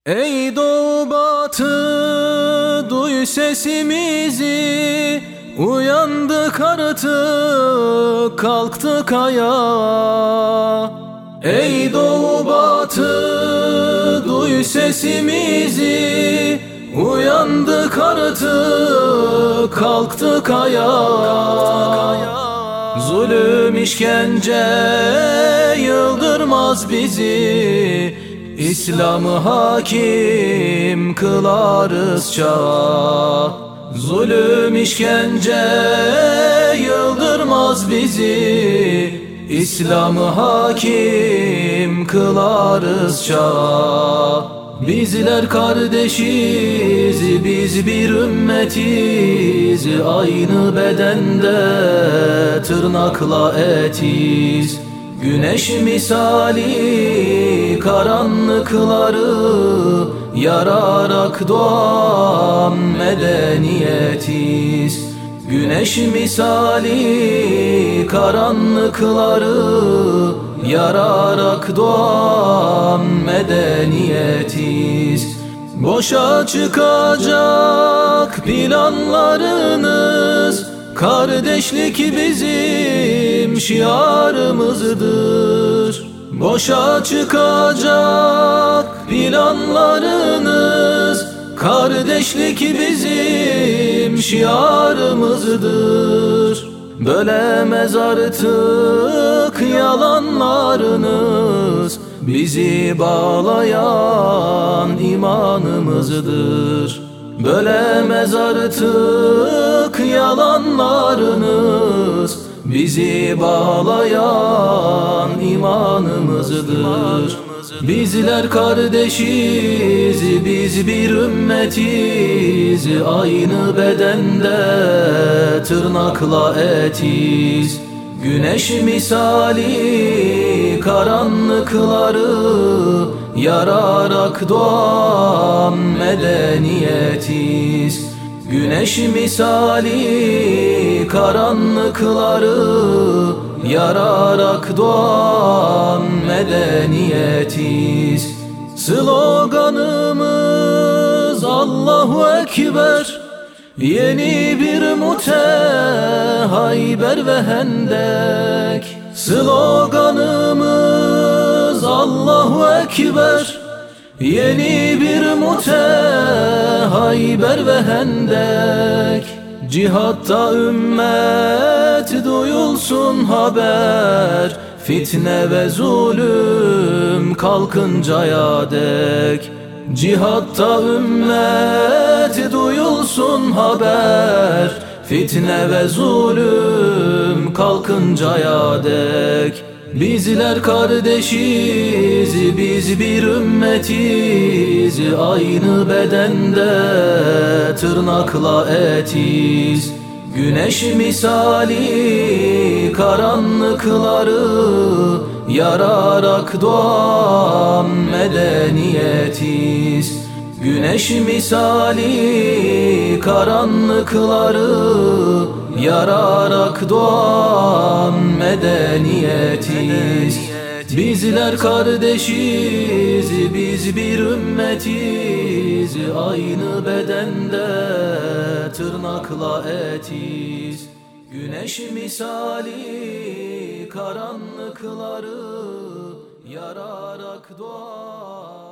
Ey doğu batı, duy sesimizi. Uyandık artık, kalktık ayağa. Ey doğu batı, duy sesimizi. Uyandık artık, kalktık ayağa. Zulüm işkence yıldırmaz bizi. İslam'ı hakim kılarız çağa. Zulüm işkence yıldırmaz bizi. İslam'ı hakim kılarız çağa. Bizler kardeşiz, biz bir ümmetiz. Aynı bedende tırnakla etiz. Güneş misali karanlıkları yararak doğan medeniyetiz. Güneş misali karanlıkları yararak doğan medeniyetiz. Boşa çıkacak planlarınız, kardeşlik bizim şiarımızdır. Boşa çıkacak planlarınız, kardeşlik bizim şiarımızdır. Bölemez artık yalanlarınız, bizi bağlayan imanımızdır. Bölemez artık yalanlarınız, bizi bağlayan imanımızdır. Bizler kardeşiz, biz bir ümmetiz. Aynı bedende tırnakla etiz. Güneş misali karanlıkları yararak doğan medeniyetiz. Güneş misali karanlıkları yararak doğan medeniyetiz. Sloganımız Allahu Ekber, yeni bir Hayber ve Hendek. Sloganımız Allahu Ekber, yeni bir Hayber ve Hendek. Cihatta ümmet duyulsun haber, fitne ve zulüm kalkıncaya dek. Cihatta ümmet duyulsun haber, fitne ve zulüm kalkıncaya dek. Bizler kardeşiz, biz bir ümmetiz. Aynı bedende tırnakla etiz. Güneş misali karanlıkları yararak doğan medeniyetiz. Güneş misali karanlıkları yararak doğan medeniyetiz. Bizler kardeşiz, biz bir ümmetiz. Aynı bedende tırnakla etiz. Güneş misali karanlıkları yararak doğan